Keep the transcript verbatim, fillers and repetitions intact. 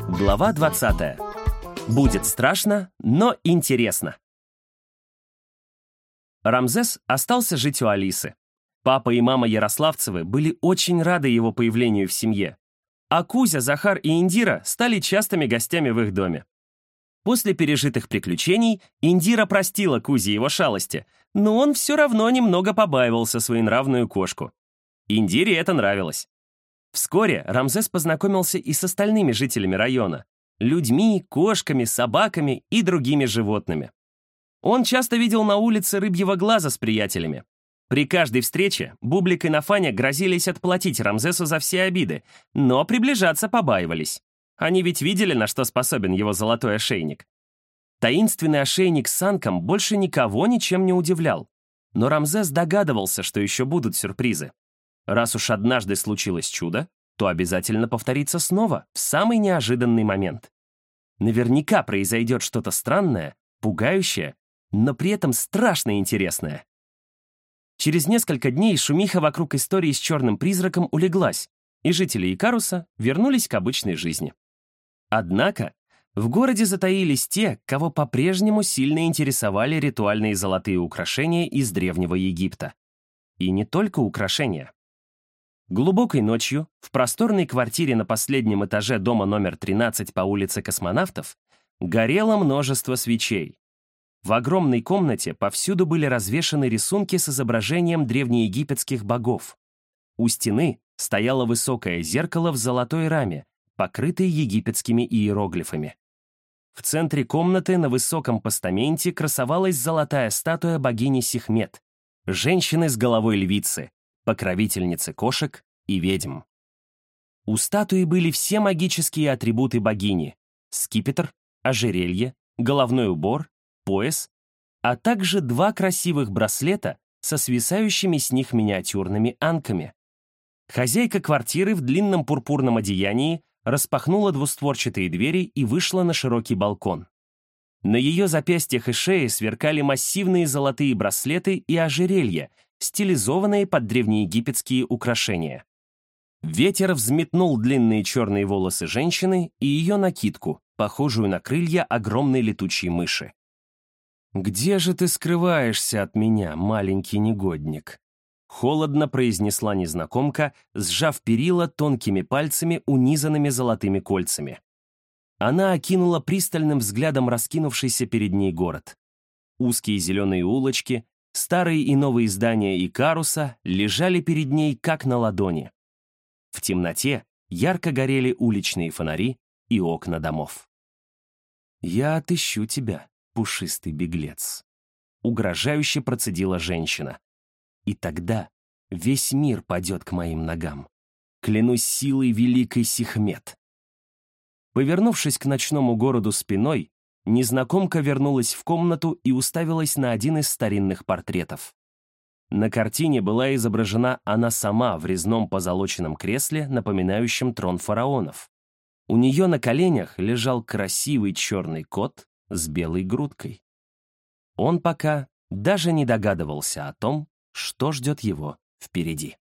Глава двадцатая. Будет страшно, но интересно. Рамзес остался жить у Алисы. Папа и мама Ярославцевы были очень рады его появлению в семье. А Кузя, Захар и Индира стали частыми гостями в их доме. После пережитых приключений Индира простила Кузе его шалости, но он все равно немного побаивался своенравную кошку. Индире это нравилось. Вскоре Рамзес познакомился и с остальными жителями района – людьми, кошками, собаками и другими животными. Он часто видел на улице рыбьего глаза с приятелями. При каждой встрече Бублик и Нафаня грозились отплатить Рамзесу за все обиды, но приближаться побаивались. Они ведь видели, на что способен его золотой ошейник. Таинственный ошейник с санком больше никого ничем не удивлял. Но Рамзес догадывался, что еще будут сюрпризы. Раз уж однажды случилось чудо, то обязательно повторится снова, в самый неожиданный момент. Наверняка произойдет что-то странное, пугающее, но при этом страшно интересное. Через несколько дней шумиха вокруг истории с черным призраком улеглась, и жители Икаруса вернулись к обычной жизни. Однако в городе затаились те, кого по-прежнему сильно интересовали ритуальные золотые украшения из Древнего Египта. И не только украшения. Глубокой ночью в просторной квартире на последнем этаже дома номер тринадцать по улице Космонавтов горело множество свечей. В огромной комнате повсюду были развешаны рисунки с изображением древнеегипетских богов. У стены стояло высокое зеркало в золотой раме, покрытое египетскими иероглифами. В центре комнаты на высоком постаменте красовалась золотая статуя богини Сихмет, женщины с головой львицы, покровительницы кошек и ведьм. У статуи были все магические атрибуты богини: скипетр, ожерелье, головной убор, пояс, а также два красивых браслета со свисающими с них миниатюрными анками. Хозяйка квартиры в длинном пурпурном одеянии распахнула двустворчатые двери и вышла на широкий балкон. На ее запястьях и шее сверкали массивные золотые браслеты и ожерелья, стилизованные под древнеегипетские украшения. Ветер взметнул длинные черные волосы женщины и ее накидку, похожую на крылья огромной летучей мыши. «Где же ты скрываешься от меня, маленький негодник?» Холодно произнесла незнакомка, сжав перила тонкими пальцами, унизанными золотыми кольцами. Она окинула пристальным взглядом раскинувшийся перед ней город. Узкие зеленые улочки, старые и новые здания Икаруса лежали перед ней как на ладони. В темноте ярко горели уличные фонари и окна домов. «Я отыщу тебя, пушистый беглец», — угрожающе процедила женщина. «И тогда весь мир падет к моим ногам. Клянусь силой великой Сихмет». Повернувшись к ночному городу спиной, незнакомка вернулась в комнату и уставилась на один из старинных портретов. На картине была изображена она сама в резном позолоченном кресле, напоминающем трон фараонов. У нее на коленях лежал красивый черный кот с белой грудкой. Он пока даже не догадывался о том, что ждет его впереди.